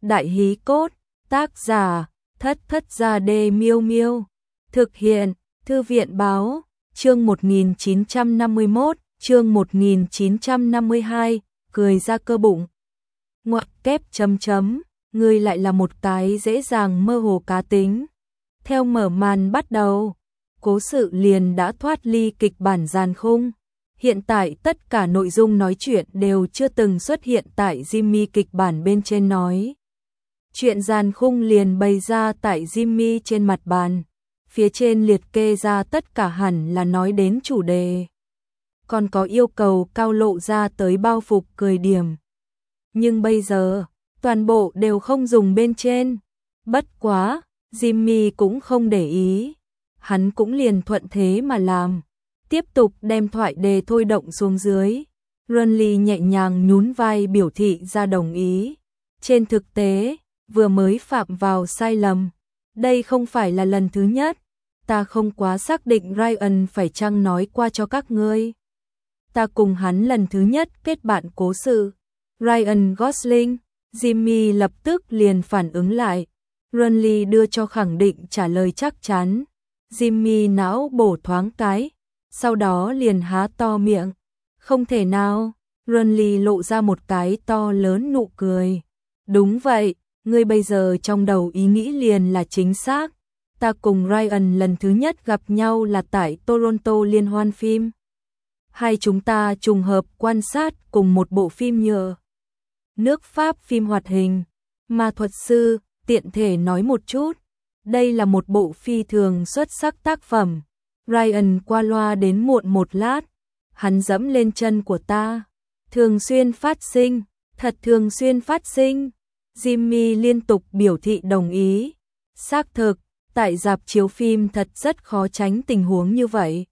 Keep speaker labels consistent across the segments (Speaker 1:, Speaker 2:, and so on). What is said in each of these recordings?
Speaker 1: Đại hí cốt, tác giả, Thất Thất Gia Đê Miêu Miêu. Thực hiện, Thư viện Báo, chương 1951, chương 1952, cười ra cơ bụng. Ngoặc kép chấm chấm, ngươi lại là một cái dễ dàng mơ hồ cá tính. Theo mở màn bắt đầu, cố sự liền đã thoát ly kịch bản giàn khung. Hiện tại tất cả nội dung nói chuyện đều chưa từng xuất hiện tại Jimmy kịch bản bên trên nói. Chuyện giàn khung liền bày ra tại Jimmy trên mặt bàn. Phía trên liệt kê ra tất cả hẳn là nói đến chủ đề. Còn có yêu cầu cao lộ ra tới bao phục cười điểm. Nhưng bây giờ, toàn bộ đều không dùng bên trên. Bất quá, Jimmy cũng không để ý. Hắn cũng liền thuận thế mà làm. Tiếp tục đem thoại đề thôi động xuống dưới. Runley nhẹ nhàng nhún vai biểu thị ra đồng ý. Trên thực tế, vừa mới phạm vào sai lầm. Đây không phải là lần thứ nhất. Ta không quá xác định Ryan phải chăng nói qua cho các ngươi. Ta cùng hắn lần thứ nhất kết bạn cố sự. Ryan Gosling, Jimmy lập tức liền phản ứng lại. Runley đưa cho khẳng định trả lời chắc chắn. Jimmy não bổ thoáng cái, sau đó liền há to miệng. Không thể nào, Runley lộ ra một cái to lớn nụ cười. Đúng vậy, ngươi bây giờ trong đầu ý nghĩ liền là chính xác. Ta cùng Ryan lần thứ nhất gặp nhau là tại Toronto liên hoan phim. Hai chúng ta trùng hợp quan sát cùng một bộ phim nhựa. Nước Pháp phim hoạt hình. Ma thuật sư, tiện thể nói một chút. Đây là một bộ phi thường xuất sắc tác phẩm. Ryan qua loa đến muộn một lát. Hắn dẫm lên chân của ta. Thường xuyên phát sinh, thật thường xuyên phát sinh. Jimmy liên tục biểu thị đồng ý. Xác thực, tại rạp chiếu phim thật rất khó tránh tình huống như vậy.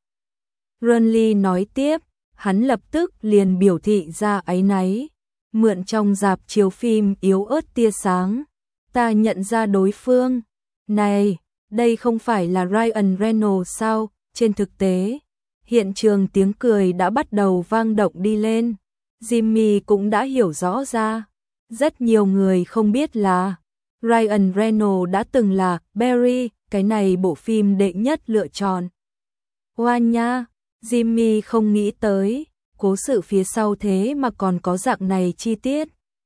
Speaker 1: Runley nói tiếp, hắn lập tức liền biểu thị ra áy náy. Mượn trong rạp chiếu phim yếu ớt tia sáng. Ta nhận ra đối phương. Này, đây không phải là Ryan Reynolds sao? Trên thực tế, hiện trường tiếng cười đã bắt đầu vang động đi lên. Jimmy cũng đã hiểu rõ ra. Rất nhiều người không biết là Ryan Reynolds đã từng là Barry, cái này bộ phim đệ nhất lựa chọn. Hoa nha, Jimmy không nghĩ tới, cố sự phía sau thế mà còn có dạng này chi tiết.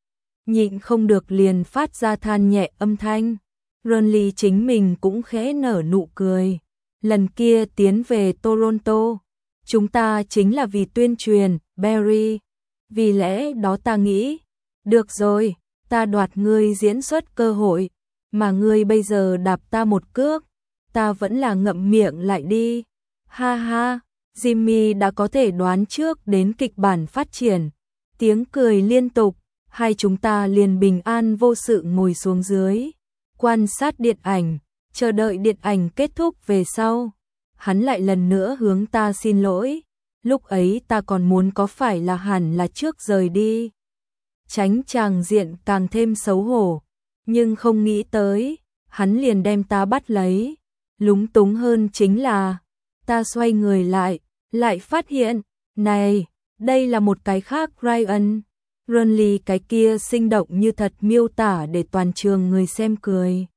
Speaker 1: Nhịn không được liền phát ra than nhẹ âm thanh. Runley chính mình cũng khẽ nở nụ cười. Lần kia tiến về Toronto, chúng ta chính là vì tuyên truyền, Barry. Vì lẽ đó ta nghĩ, được rồi, ta đoạt ngươi diễn xuất cơ hội, mà ngươi bây giờ đạp ta một cước, ta vẫn là ngậm miệng lại đi. Ha ha, Jimmy đã có thể đoán trước đến kịch bản phát triển. Tiếng cười liên tục, hai chúng ta liền bình an vô sự ngồi xuống dưới. Quan sát điện ảnh, chờ đợi điện ảnh kết thúc về sau. Hắn lại lần nữa hướng ta xin lỗi. Lúc ấy ta còn muốn có phải là hẳn là trước rời đi. Tránh tràng diện càng thêm xấu hổ. Nhưng không nghĩ tới, hắn liền đem ta bắt lấy. Lúng túng hơn chính là, ta xoay người lại phát hiện, này, đây là một cái khác Ryan. Runley cái kia sinh động như thật miêu tả để toàn trường người xem cười.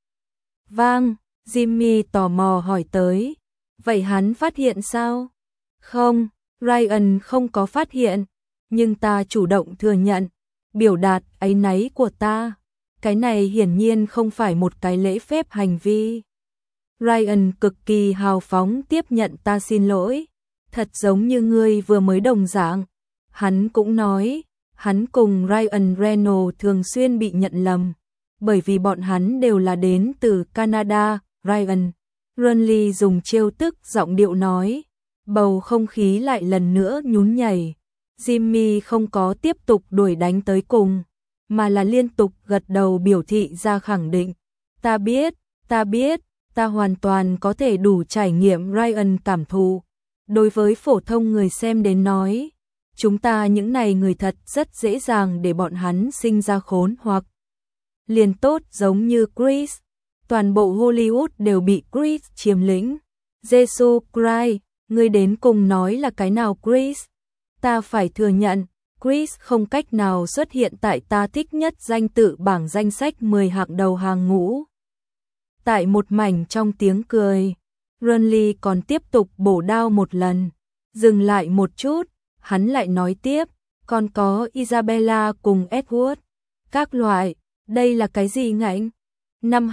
Speaker 1: Vang, Jimmy tò mò hỏi tới. Vậy hắn phát hiện sao? Không, Ryan không có phát hiện. Nhưng ta chủ động thừa nhận. Biểu đạt áy náy của ta. Cái này hiển nhiên không phải một cái lễ phép hành vi. Ryan cực kỳ hào phóng tiếp nhận ta xin lỗi. Thật giống như ngươi vừa mới đồng dạng. Hắn cũng nói. Hắn cùng Ryan Reynolds thường xuyên bị nhận lầm, bởi vì bọn hắn đều là đến từ Canada. Ryan, Runley dùng trêu tức giọng điệu nói. Bầu không khí lại lần nữa nhún nhảy. Jimmy không có tiếp tục đuổi đánh tới cùng, mà là liên tục gật đầu biểu thị ra khẳng định. Ta biết, ta hoàn toàn có thể đủ trải nghiệm Ryan cảm thụ. Đối với phổ thông người xem đến nói, chúng ta những này người thật rất dễ dàng để bọn hắn sinh ra khốn hoặc liền tốt giống như Chris. Toàn bộ Hollywood đều bị Chris chiếm lĩnh. Jesus Christ, ngươi đến cùng nói là cái nào Chris? Ta phải thừa nhận, Chris không cách nào xuất hiện tại ta thích nhất danh tự bảng danh sách 10 hạng đầu hàng ngũ. Tại một mảnh trong tiếng cười, Renly còn tiếp tục bổ đao một lần. Dừng lại một chút, hắn lại nói tiếp, còn có Isabella cùng Edward. Các loại, đây là cái gì ngạnh? Năm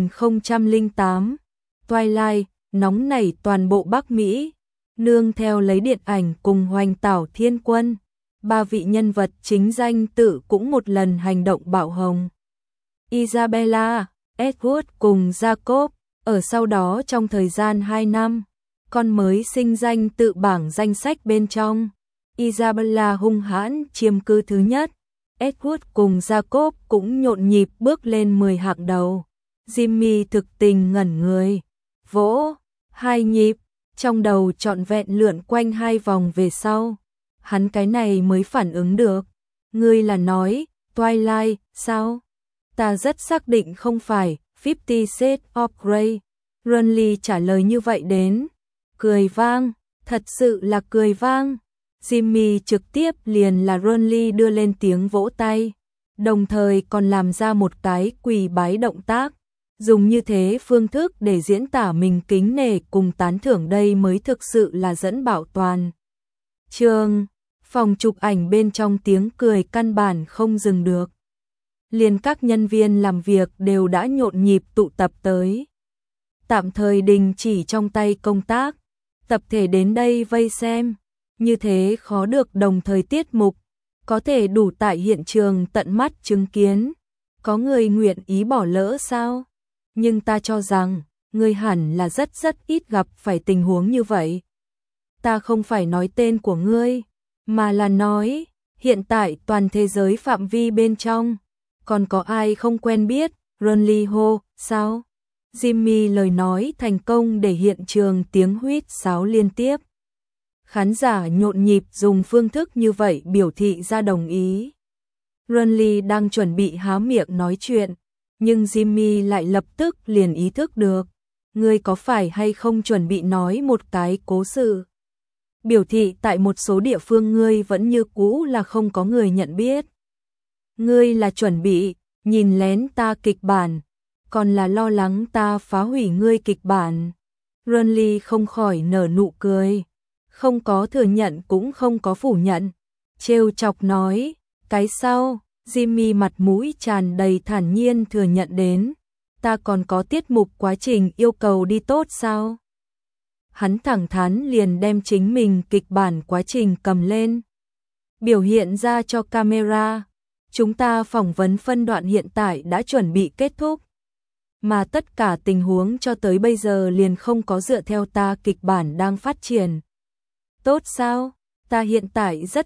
Speaker 1: 2008, Twilight, nóng nảy toàn bộ Bắc Mỹ, nương theo lấy điện ảnh cùng Hoành Tảo Thiên Quân. 3 vị nhân vật chính danh tự cũng một lần hành động bạo hồng. Isabella, Edward cùng Jacob, ở sau đó trong thời gian 2 năm, con mới sinh danh tự bảng danh sách bên trong. Isabella hung hãn chiếm cứ thứ nhất, Edward cùng Jacob cũng nhộn nhịp bước lên 10 hạng đầu. Jimmy thực tình ngẩn người, vỗ 2 nhịp, trong đầu trọn vẹn lượn quanh 2 vòng về sau. Hắn cái này mới phản ứng được. Ngươi là nói, Twilight, sao? Ta rất xác định không phải, 50 Shades of Grey. Renly trả lời như vậy đến. Cười vang, thật sự là cười vang. Jimmy trực tiếp liền là Renly đưa lên tiếng vỗ tay, đồng thời còn làm ra một cái quỳ bái động tác. Dùng như thế phương thức để diễn tả mình kính nể cùng tán thưởng đây mới thực sự là dẫn bảo toàn. Phòng chụp ảnh bên trong tiếng cười căn bản không dừng được. Liền các nhân viên làm việc đều đã nhộn nhịp tụ tập tới. Tạm thời đình chỉ trong tay công tác, tập thể đến đây vây xem. Như thế khó được đồng thời tiết mục, có thể đủ tại hiện trường tận mắt chứng kiến. Có người nguyện ý bỏ lỡ sao? Nhưng ta cho rằng, người hẳn là rất ít gặp phải tình huống như vậy. Ta không phải nói tên của ngươi, mà là nói, hiện tại toàn thế giới phạm vi bên trong, còn có ai không quen biết, Renly hô, sao? Jimmy lời nói thành công để hiện trường tiếng huýt sáo liên tiếp. Khán giả nhộn nhịp dùng phương thức như vậy biểu thị ra đồng ý. Renly đang chuẩn bị há miệng nói chuyện, nhưng Jimmy lại lập tức liền ý thức được. Ngươi có phải hay không chuẩn bị nói một cái cố sự? Biểu thị tại một số địa phương ngươi vẫn như cũ là không có người nhận biết. Ngươi là chuẩn bị nhìn lén ta kịch bản, còn là lo lắng ta phá hủy ngươi kịch bản. Renly không khỏi nở nụ cười, không có thừa nhận cũng không có phủ nhận, trêu chọc nói, cái sau. Jimmy mặt mũi tràn đầy thản nhiên thừa nhận đến, ta còn có tiết mục quá trình yêu cầu đi tốt sao? Hắn thẳng thắn liền đem chính mình kịch bản quá trình cầm lên, biểu hiện ra cho camera. Chúng ta phỏng vấn phân đoạn hiện tại đã chuẩn bị kết thúc, mà tất cả tình huống cho tới bây giờ liền không có dựa theo ta kịch bản đang phát triển. Tốt sao? Ta hiện tại rất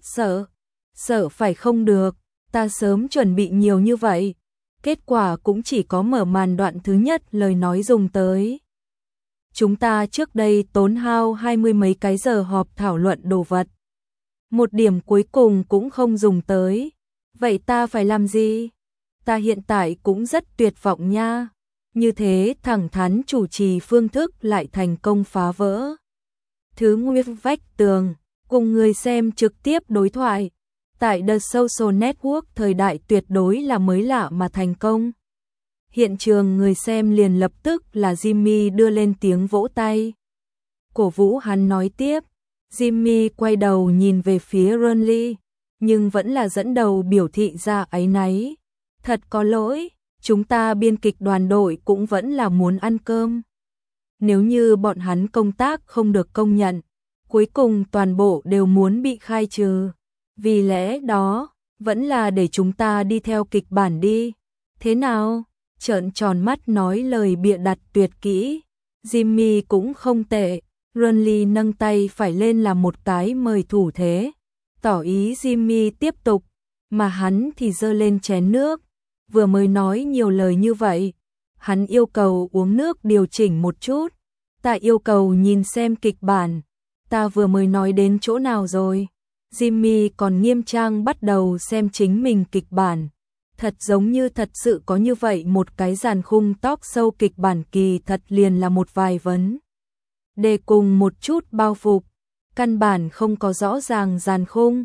Speaker 1: sợ phải không được. Ta sớm chuẩn bị nhiều như vậy, kết quả cũng chỉ có mở màn đoạn thứ nhất lời nói dùng tới. Chúng ta trước đây tốn hao 20 mấy cái giờ họp thảo luận đồ vật. Một điểm cuối cùng cũng không dùng tới. Vậy ta phải làm gì? Ta hiện tại cũng rất tuyệt vọng nha. Như thế thẳng thắn chủ trì phương thức lại thành công phá vỡ thứ nguyên vách tường, cùng người xem trực tiếp đối thoại. Tại The Social Network thời đại tuyệt đối là mới lạ mà thành công. Hiện trường người xem liền lập tức là Jimmy đưa lên tiếng vỗ tay. Cổ vũ hắn nói tiếp. Jimmy quay đầu nhìn về phía Renly, nhưng vẫn là dẫn đầu biểu thị ra áy náy. Thật có lỗi, chúng ta biên kịch đoàn đội cũng vẫn là muốn ăn cơm. Nếu như bọn hắn công tác không được công nhận, cuối cùng toàn bộ đều muốn bị khai trừ. Vì lẽ đó, vẫn là để chúng ta đi theo kịch bản đi. Thế nào? Trợn tròn mắt nói lời bịa đặt tuyệt kỹ. Jimmy cũng không tệ. Renly nâng tay phải lên là một cái mời thủ thế, tỏ ý Jimmy tiếp tục, mà hắn thì giơ lên chén nước. Vừa mới nói nhiều lời như vậy, hắn yêu cầu uống nước điều chỉnh một chút. Ta yêu cầu nhìn xem kịch bản. Ta vừa mới nói đến chỗ nào rồi? Jimmy còn nghiêm trang bắt đầu xem chính mình kịch bản. Thật giống như thật sự có như vậy một cái dàn khung talk show kịch bản kỳ thật liền là một vài vấn đề cùng một chút bao phục. Căn bản không có rõ ràng dàn khung.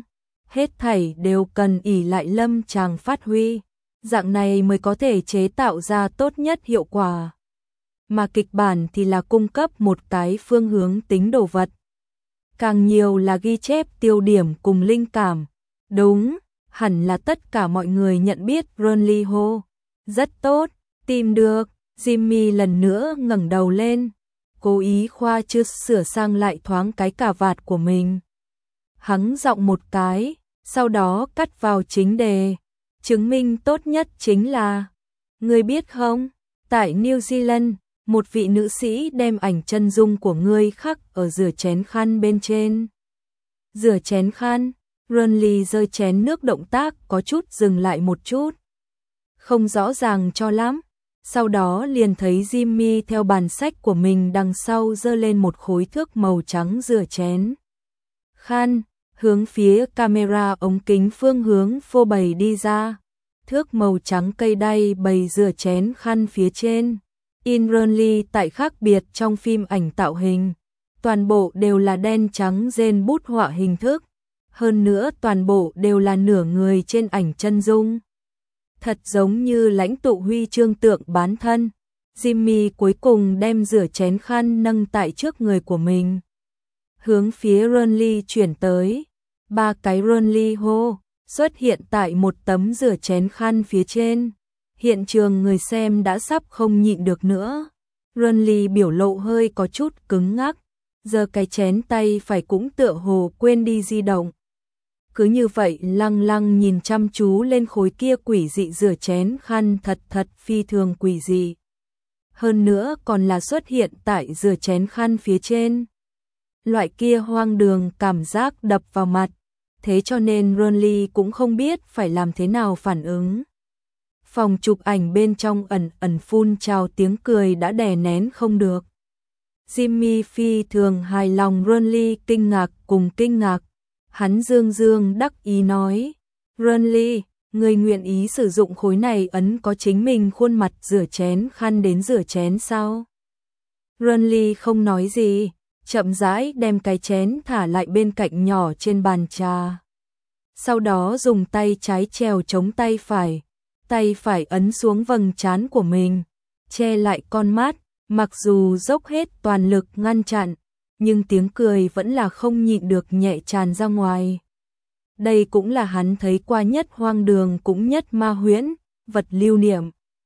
Speaker 1: Hết thảy đều cần ỷ lại Lâm chàng phát huy, dạng này mới có thể chế tạo ra tốt nhất hiệu quả. Mà kịch bản thì là cung cấp một cái phương hướng tính đồ vật. Càng nhiều là ghi chép tiêu điểm cùng linh cảm. Đúng, hẳn là tất cả mọi người nhận biết Burnley Hall. Rất tốt, tìm được. Jimmy lần nữa ngẩng đầu lên, cố ý khoa chưa sửa sang lại thoáng cái cà vạt của mình. Hắng giọng một cái, sau đó cắt vào chính đề. Chứng minh tốt nhất chính là, ngươi biết không, tại New Zealand, một vị nữ sĩ đem ảnh chân dung của ngươi khắc ở rửa chén khăn bên trên. Rửa chén khăn, Burnley rơi chén nước động tác có chút dừng lại một chút. Không rõ ràng cho lắm. Sau đó liền thấy Jimmy theo bàn sách của mình đằng sau giơ lên một khối thước màu trắng rửa chén khăn, hướng phía camera ống kính phương hướng phô bày đi ra. Thước màu trắng cây đay bày rửa chén khăn phía trên. In Burnley tại khác biệt trong phim ảnh tạo hình. Toàn bộ đều là đen trắng rên bút họa hình thức. Hơn nữa toàn bộ đều là nửa người trên ảnh chân dung. Thật giống như lãnh tụ huy chương tượng bán thân. Jimmy cuối cùng đem rửa chén khăn nâng tại trước người của mình. Hướng phía Burnley chuyển tới. 3 cái Burnley hô xuất hiện tại một tấm rửa chén khăn phía trên. Hiện trường người xem đã sắp không nhịn được nữa. Burnley biểu lộ hơi có chút cứng ngắc. Giờ cái chén tay phải cũng tựa hồ quên đi di động. Cứ như vậy lăng lăng nhìn chăm chú lên khối kia quỷ dị rửa chén khăn thật phi thường quỷ dị. Hơn nữa còn là xuất hiện tại rửa chén khăn phía trên. Loại kia hoang đường cảm giác đập vào mặt. Thế cho nên Burnley cũng không biết phải làm thế nào phản ứng. Phòng chụp ảnh bên trong ẩn phun trào tiếng cười đã đè nén không được. Jimmy phi thường hài lòng Burnley kinh ngạc cùng kinh ngạc. Hắn dương đắc ý nói, Burnley, người nguyện ý sử dụng khối này ấn có chính mình khuôn mặt rửa chén khăn đến rửa chén sao? Burnley không nói gì, chậm rãi đem cái chén thả lại bên cạnh nhỏ trên bàn trà. Sau đó dùng tay trái chèo chống tay phải ấn xuống vầng trán của mình, che lại con mắt, mặc dù dốc hết toàn lực ngăn chặn. Nhưng tiếng cười vẫn là không nhịn được nhẹ tràn ra ngoài. Đây cũng là hắn thấy qua nhất hoang đường cũng nhất ma huyễn, vật lưu niệm.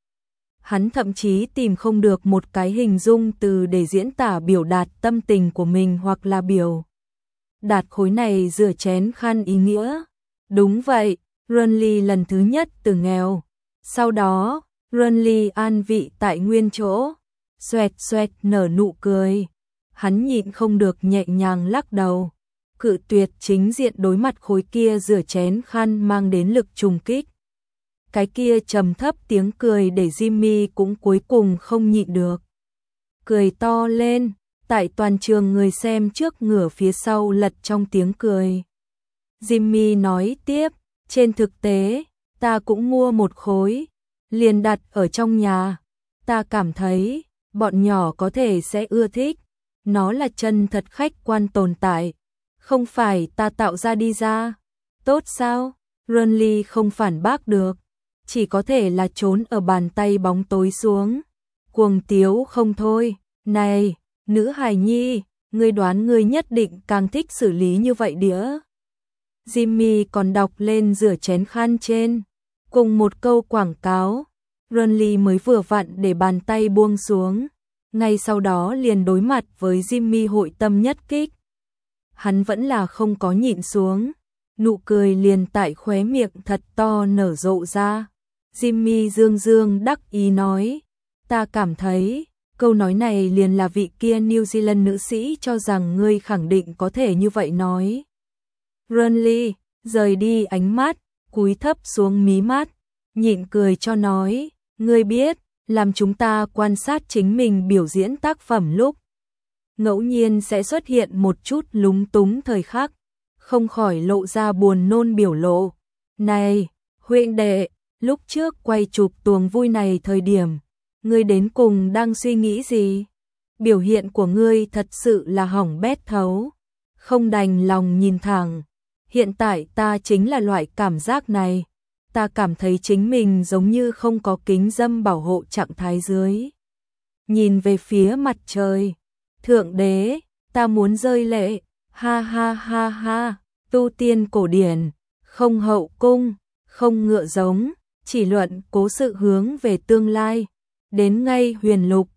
Speaker 1: Hắn thậm chí tìm không được một cái hình dung từ để diễn tả biểu đạt tâm tình của mình hoặc là biểu đạt khối này rửa chén khăn ý nghĩa. Đúng vậy, Burnley lần thứ nhất từ nghèo. Sau đó, Burnley an vị tại nguyên chỗ, xoẹt nở nụ cười. Hắn nhịn không được nhẹ nhàng lắc đầu, cự tuyệt chính diện đối mặt khối kia rửa chén khăn mang đến lực trùng kích. Cái kia trầm thấp tiếng cười để Jimmy cũng cuối cùng không nhịn được. Cười to lên, tại toàn trường người xem trước ngửa phía sau lật trong tiếng cười. Jimmy nói tiếp, trên thực tế, ta cũng mua một khối, liền đặt ở trong nhà. Ta cảm thấy, bọn nhỏ có thể sẽ ưa thích. Nó là chân thật khách quan tồn tại, không phải ta tạo ra đi ra. Tốt sao? Burnley không phản bác được, chỉ có thể là trốn ở bàn tay bóng tối xuống. Cuồng tiếu không thôi, này, nữ hài nhi, ngươi đoán ngươi nhất định càng thích xử lý như vậy đĩa. Jimmy còn đọc lên rửa chén khăn trên, cùng một câu quảng cáo. Burnley mới vừa vặn để bàn tay buông xuống. Ngay sau đó liền đối mặt với Jimmy hội tâm nhất kích. Hắn vẫn là không có nhịn xuống, nụ cười liền tại khóe miệng thật to nở rộ ra. Jimmy dương đắc ý nói, ta cảm thấy, câu nói này liền là vị kia New Zealand nữ sĩ cho rằng ngươi khẳng định có thể như vậy nói. Burnley, rời đi ánh mắt, cúi thấp xuống mí mắt, nhịn cười cho nói, ngươi biết, làm chúng ta quan sát chính mình biểu diễn tác phẩm lúc ngẫu nhiên sẽ xuất hiện một chút lúng túng thời khắc, không khỏi lộ ra buồn nôn biểu lộ. Này, huynh đệ, lúc trước quay chụp tuồng vui này thời điểm, ngươi đến cùng đang suy nghĩ gì? Biểu hiện của ngươi thật sự là hỏng bét thấu, không đành lòng nhìn thẳng. Hiện tại ta chính là loại cảm giác này. Ta cảm thấy chính mình giống như không có kính dâm bảo hộ trạng thái dưới. Nhìn về phía mặt trời. Thượng đế, ta muốn rơi lệ. Ha ha ha ha. Tu tiên cổ điển, không hậu cung, không ngựa giống, chỉ luận cố sự hướng về tương lai. Đến ngay huyền lục,